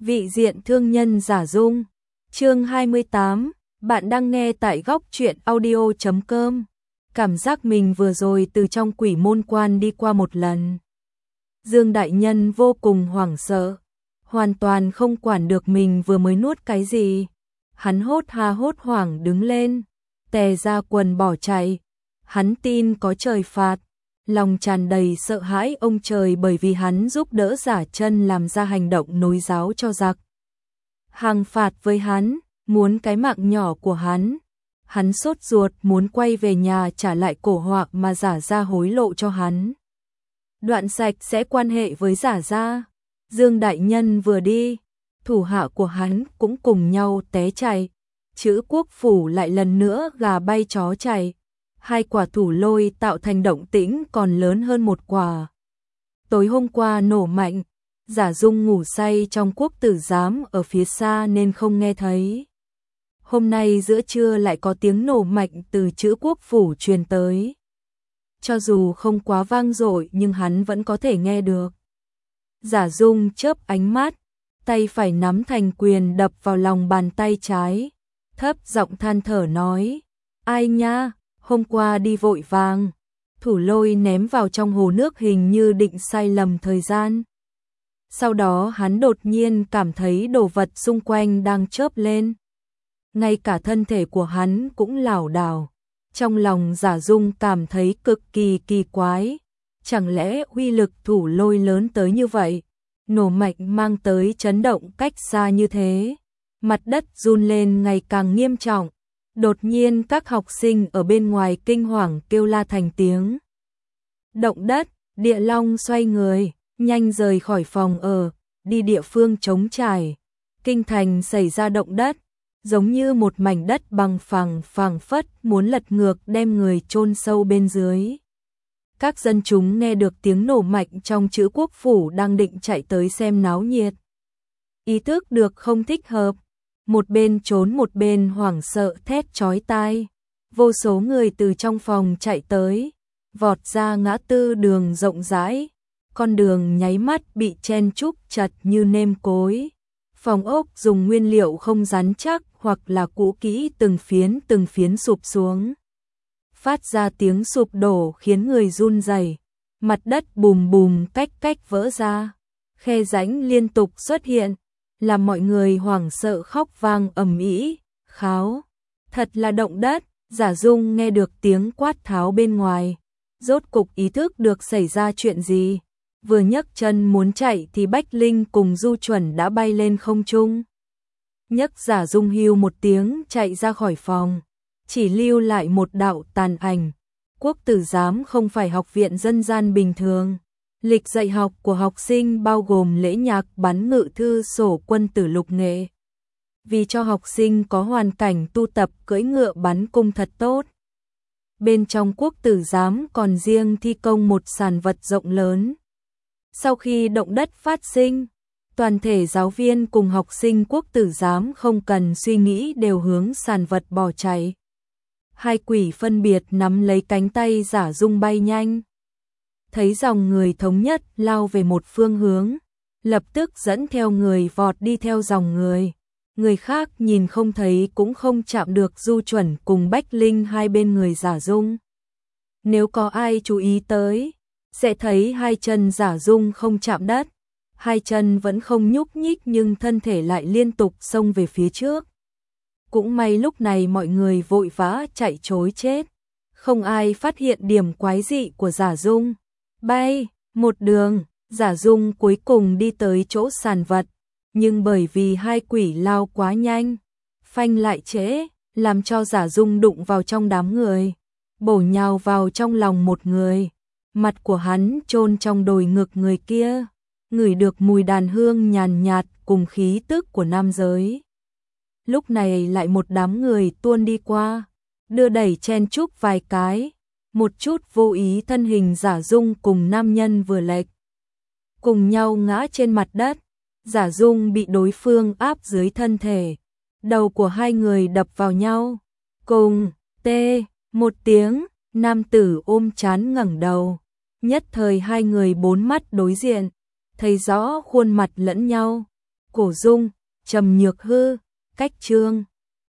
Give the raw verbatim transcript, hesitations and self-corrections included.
Vị diện thương nhân giả dung. Chương hai mươi tám, bạn đang nghe tại góc truyện audio chấm com. Cảm giác mình vừa rồi từ trong quỷ môn quan đi qua một lần. Dương đại nhân vô cùng hoảng sợ, hoàn toàn không quản được mình vừa mới nuốt cái gì. Hắn hốt ha hốt hoảng đứng lên, tè ra quần bỏ chạy. Hắn tin có trời phạt, lòng tràn đầy sợ hãi ông trời bởi vì hắn giúp đỡ giả chân làm ra hành động nối giáo cho giặc. Hàng phạt với hắn, muốn cái mạng nhỏ của hắn. Hắn sốt ruột muốn quay về nhà trả lại cổ họa mà giả ra hối lộ cho hắn. Đoạn sạch sẽ quan hệ với giả ra. Dương đại nhân vừa đi, thủ hạ của hắn cũng cùng nhau té chạy. Chữ quốc phủ lại lần nữa gà bay chó chạy. Hai quả thủ lôi tạo thành động tĩnh còn lớn hơn một quả. Tối hôm qua nổ mạnh, giả dung ngủ say trong quốc tử giám ở phía xa nên không nghe thấy. Hôm nay giữa trưa lại có tiếng nổ mạnh từ chữ quốc phủ truyền tới. Cho dù không quá vang dội nhưng hắn vẫn có thể nghe được. Giả dung chớp ánh mắt, tay phải nắm thành quyền đập vào lòng bàn tay trái. Thấp giọng than thở nói, ai nha, hôm qua đi vội vàng. Thủ lôi ném vào trong hồ nước hình như định sai lầm thời gian. Sau đó hắn đột nhiên cảm thấy đồ vật xung quanh đang chớp lên. Ngay cả thân thể của hắn cũng lảo đảo. Trong lòng giả dung cảm thấy cực kỳ kỳ quái. Chẳng lẽ uy lực thủ lôi lớn tới như vậy? Nổ mạnh mang tới chấn động cách xa như thế. Mặt đất run lên ngày càng nghiêm trọng. Đột nhiên các học sinh ở bên ngoài kinh hoàng kêu la thành tiếng. Động đất, địa long xoay người, nhanh rời khỏi phòng ở, đi địa phương trống trải. Kinh thành xảy ra động đất, giống như một mảnh đất bằng phẳng phẳng phất muốn lật ngược đem người chôn sâu bên dưới. Các dân chúng nghe được tiếng nổ mạnh trong chữ quốc phủ đang định chạy tới xem náo nhiệt. Ý thức được không thích hợp. Một bên trốn một bên hoảng sợ thét chói tai. Vô số người từ trong phòng chạy tới, vọt ra ngã tư đường rộng rãi. Con đường nháy mắt bị chen chúc chặt như nêm cối. Phòng ốc dùng nguyên liệu không rắn chắc hoặc là cũ kỹ từng phiến từng phiến sụp xuống. Phát ra tiếng sụp đổ khiến người run rẩy. Mặt đất bùm bùm cách cách vỡ ra. Khe rãnh liên tục xuất hiện, làm mọi người hoảng sợ khóc vang ầm ĩ, kháo. Thật là động đất, giả dung nghe được tiếng quát tháo bên ngoài. Rốt cục ý thức được xảy ra chuyện gì. Vừa nhấc chân muốn chạy thì Bách Linh cùng Du Chuẩn đã bay lên không trung. Nhấc giả dung hưu một tiếng chạy ra khỏi phòng. Chỉ lưu lại một đạo tàn ảnh. Quốc tử giám không phải học viện dân gian bình thường. Lịch dạy học của học sinh bao gồm lễ nhạc, bắn ngự thư, sổ quân tử, lục nghệ. Vì cho học sinh có hoàn cảnh tu tập cưỡi ngựa bắn cung thật tốt. Bên trong quốc tử giám còn riêng thi công một sàn vật rộng lớn. Sau khi động đất phát sinh, toàn thể giáo viên cùng học sinh quốc tử giám không cần suy nghĩ đều hướng sàn vật bỏ chạy. Hai quỷ phân biệt nắm lấy cánh tay giả dung bay nhanh. Thấy dòng người thống nhất lao về một phương hướng, lập tức dẫn theo người vọt đi theo dòng người. Người khác nhìn không thấy cũng không chạm được Du Chuẩn cùng Bách Linh hai bên người giả dung. Nếu có ai chú ý tới, sẽ thấy hai chân giả dung không chạm đất. Hai chân vẫn không nhúc nhích nhưng thân thể lại liên tục xông về phía trước. Cũng may lúc này mọi người vội vã chạy trối chết. Không ai phát hiện điểm quái dị của giả dung. Bay, một đường, giả dung cuối cùng đi tới chỗ sàn vật. Nhưng bởi vì hai quỷ lao quá nhanh, phanh lại trễ, làm cho giả dung đụng vào trong đám người. Bổ nhào vào trong lòng một người. Mặt của hắn chôn trong đồi ngực người kia. Ngửi được mùi đàn hương nhàn nhạt cùng khí tức của nam giới. Lúc này lại một đám người tuôn đi qua, đưa đẩy chen chúc vài cái. Một chút vô ý thân hình giả dung cùng nam nhân vừa lệch. Cùng nhau ngã trên mặt đất. Giả dung bị đối phương áp dưới thân thể. Đầu của hai người đập vào nhau. Cùng, tê, một tiếng, nam tử ôm trán ngẩng đầu. Nhất thời hai người bốn mắt đối diện. Thấy rõ khuôn mặt lẫn nhau. Cổ Dung, Trầm Nhược Hư, Cách Trương.